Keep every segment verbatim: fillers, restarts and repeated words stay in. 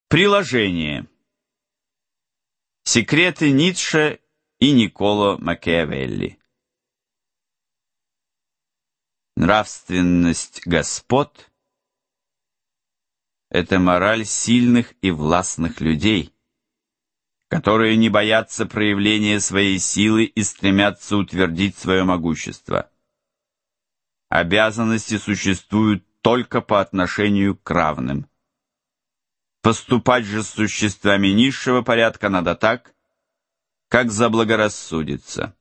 Приложение. Секреты Ницше и Никколо Макиавелли. Нравственность господ — это мораль сильных и властных людей, которые не боятся проявления своей силы и стремятся утвердить свое могущество. Обязанности существуют только по отношению к равным. Поступать же с существами низшего порядка надо так, как заблагорассудится.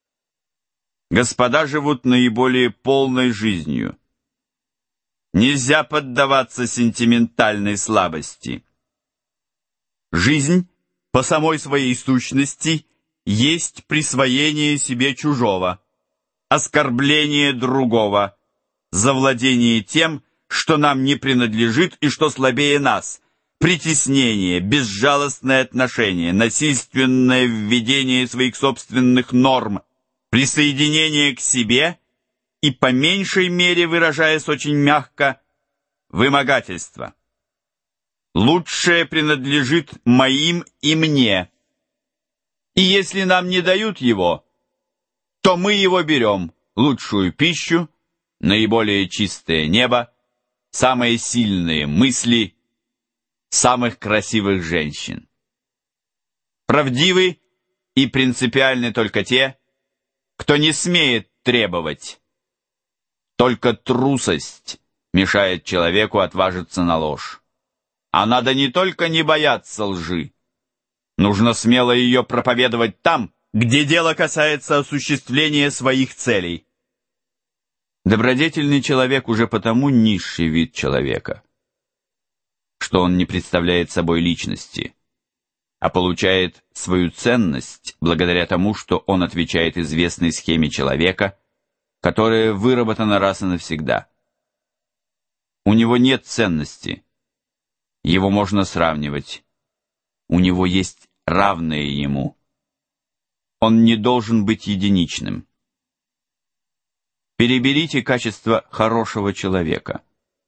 Господа живут наиболее полной жизнью. Нельзя поддаваться сентиментальной слабости. Жизнь по самой своей сущности есть присвоение себе чужого, оскорбление другого, завладение тем, что нам не принадлежит и что слабее нас, притеснение, безжалостное отношение, насильственное введение своих собственных норм, присоединение к себе и, по меньшей мере, выражаясь очень мягко, вымогательство. Лучшее принадлежит моим и мне, и если нам не дают его, то мы его берем, лучшую пищу, наиболее чистое небо, самые сильные мысли, самых красивых женщин. Правдивы и принципиальны только те, кто не смеет требовать. Только трусость мешает человеку отважиться на ложь. А надо не только не бояться лжи, нужно смело ее проповедовать там, где дело касается осуществления своих целей. Добродетельный человек уже потому низший вид человека, что он не представляет собой личности, а получает свою ценность благодаря тому, что он отвечает известной схеме человека, которая выработана раз и навсегда. У него нет ценности, его можно сравнивать, у него есть равные ему. Он не должен быть единичным. Переберите качества хорошего человека.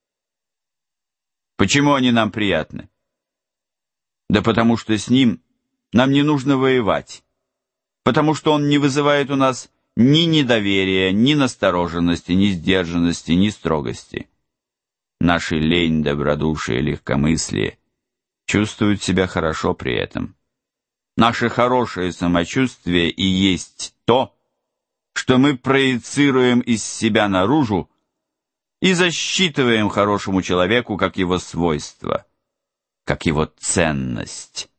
Почему они нам приятны? Да потому что с ним нам не нужно воевать, потому что он не вызывает у нас ни недоверия, ни настороженности, ни сдержанности, ни строгости. Наши лень, добродушие, легкомыслие чувствуют себя хорошо при этом. Наше хорошее самочувствие и есть то, что мы проецируем из себя наружу и засчитываем хорошему человеку как его свойство, как его ценность.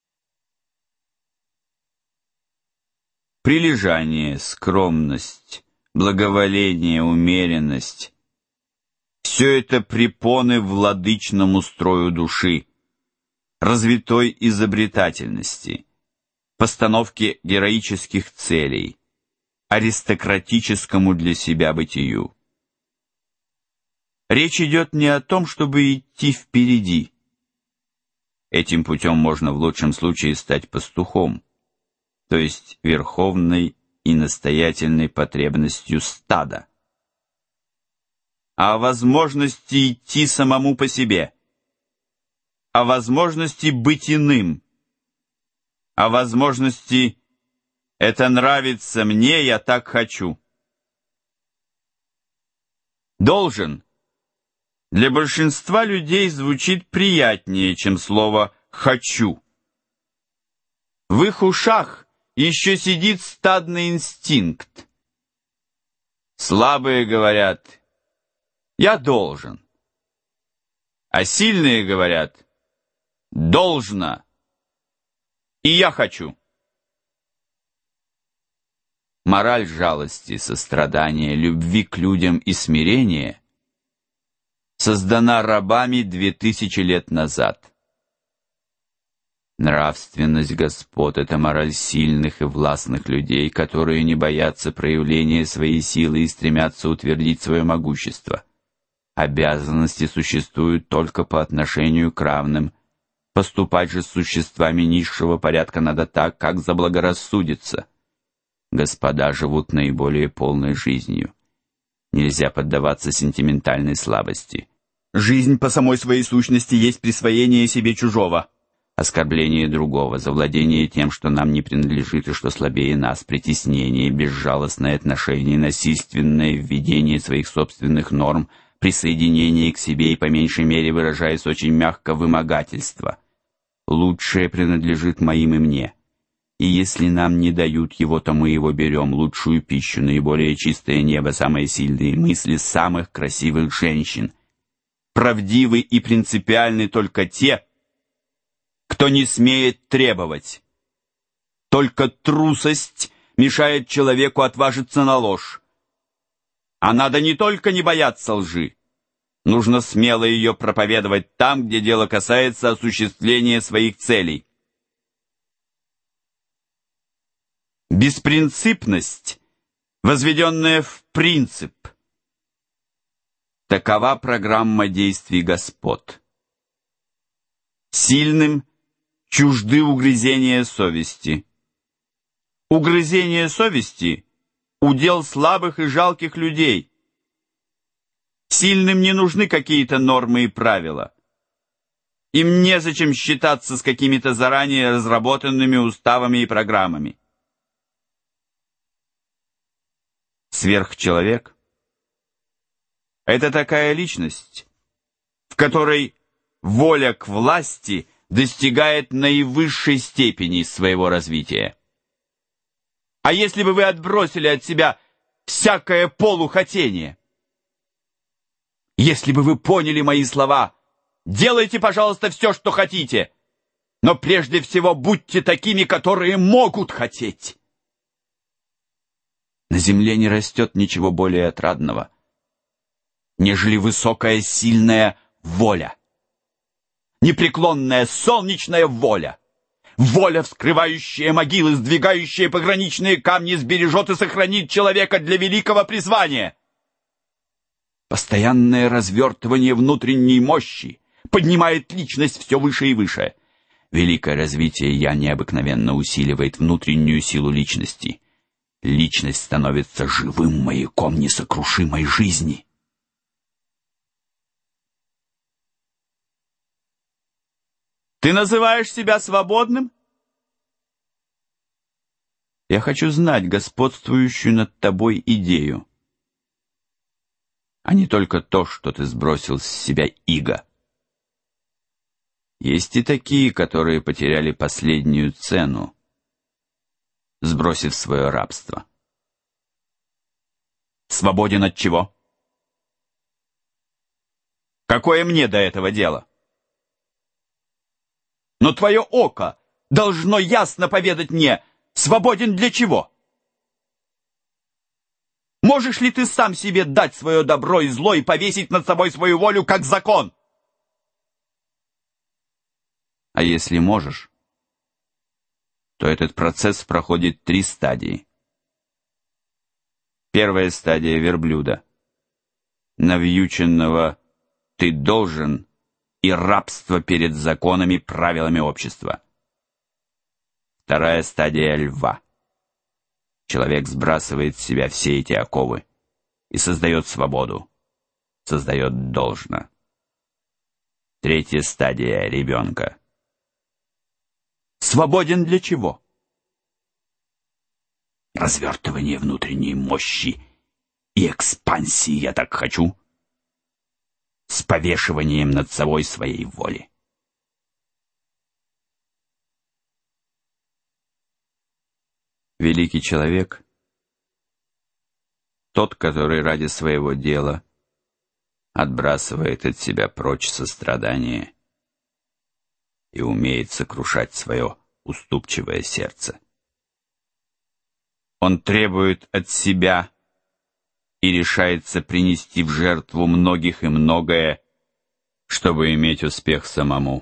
Прилежание, скромность, благоволение, умеренность — все это препоны владычному строю души, развитой изобретательности, постановке героических целей, аристократическому для себя бытию. Речь идет не о том, чтобы идти впереди. Этим путем можно в лучшем случае стать пастухом, то есть верховной и настоятельной потребностью стада, а о возможности идти самому по себе, о возможности быть иным, о возможности «это нравится мне, я так хочу». Должен для большинства людей звучит приятнее, чем слово «хочу». В их ушах еще сидит стадный инстинкт. Слабые говорят «я должен», а сильные говорят «должно» и «я хочу». Мораль жалости, сострадания, любви к людям и смирения создана рабами две тысячи лет назад. Нравственность господ — это мораль сильных и властных людей, которые не боятся проявления своей силы и стремятся утвердить свое могущество. Обязанности существуют только по отношению к равным. Поступать же с существами низшего порядка надо так, как заблагорассудится. Господа живут наиболее полной жизнью. Нельзя поддаваться сентиментальной слабости. Жизнь по самой своей сущности есть присвоение себе чужого, оскорбление другого, завладение тем, что нам не принадлежит и что слабее нас, притеснение, безжалостное отношение, насильственное введение своих собственных норм, присоединение к себе и, по меньшей мере, выражаясь очень мягко, вымогательство. Лучшее принадлежит моим и мне. И если нам не дают его, то мы его берем, лучшую пищу, наиболее чистое небо, самые сильные мысли самых красивых женщин. Правдивы и принципиальны только те, кто не смеет требовать. Только трусость мешает человеку отважиться на ложь. А надо не только не бояться лжи, нужно смело ее проповедовать там, где дело касается осуществления своих целей. Беспринципность, возведенная в принцип. Такова программа действий господ. Сильным чужды угрызения совести. Угрызения совести — удел слабых и жалких людей. Сильным не нужны какие-то нормы и правила. Им незачем считаться с какими-то заранее разработанными уставами и программами. Сверхчеловек — это такая личность, в которой воля к власти достигает наивысшей степени своего развития. А если бы вы отбросили от себя всякое полухотение? Если бы вы поняли мои слова, делайте, пожалуйста, все, что хотите, но прежде всего будьте такими, которые могут хотеть. На земле не растет ничего более отрадного, нежели высокая сильная воля, непреклонная солнечная воля. Воля, вскрывающая могилы, сдвигающая пограничные камни, сбережет и сохранит человека для великого призвания. Постоянное развертывание внутренней мощи поднимает личность все выше и выше. Великое развитие «я» необыкновенно усиливает внутреннюю силу личности. Личность становится живым маяком несокрушимой жизни. Ты называешь себя свободным? Я хочу знать господствующую над тобой идею, а не только то, что ты сбросил с себя иго. Есть и такие, которые потеряли последнюю цену, сбросив свое рабство. Свободен от чего? Какое мне до этого дело? Но твое око должно ясно поведать мне, свободен для чего? Можешь ли ты сам себе дать свое добро и зло и повесить над собой свою волю как закон? А если можешь, то этот процесс проходит три стадии. Первая стадия верблюда. Навьюченного ты должен и рабство перед законами, правилами общества. Вторая стадия льва. Человек сбрасывает с себя все эти оковы и создает свободу, создает должно. Третья стадия ребенка. Свободен для чего? Развертывание внутренней мощи и экспансии я так хочу, с повешиванием над собой своей воли. Великий человек — тот, который ради своего дела отбрасывает от себя прочь сострадание и умеет сокрушать свое уступчивое сердце. Он требует от себя и решается принести в жертву многих и многое, чтобы иметь успех самому.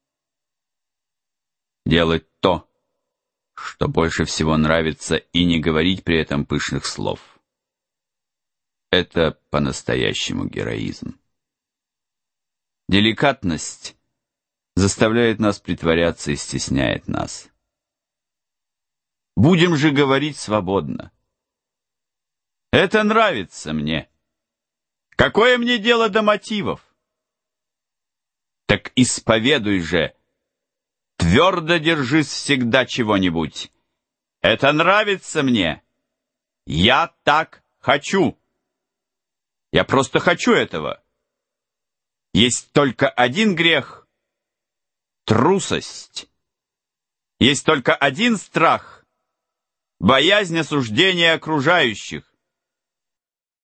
Делать то, что больше всего нравится, и не говорить при этом пышных слов. Это по-настоящему героизм. Деликатность заставляет нас притворяться и стесняет нас. Будем же говорить свободно. Это нравится мне. Какое мне дело до мотивов? Так исповедуй же, твердо держись всегда чего-нибудь. Это нравится мне. Я так хочу. Я просто хочу этого. Есть только один грех — трусость. Есть только один страх — боязнь осуждения окружающих.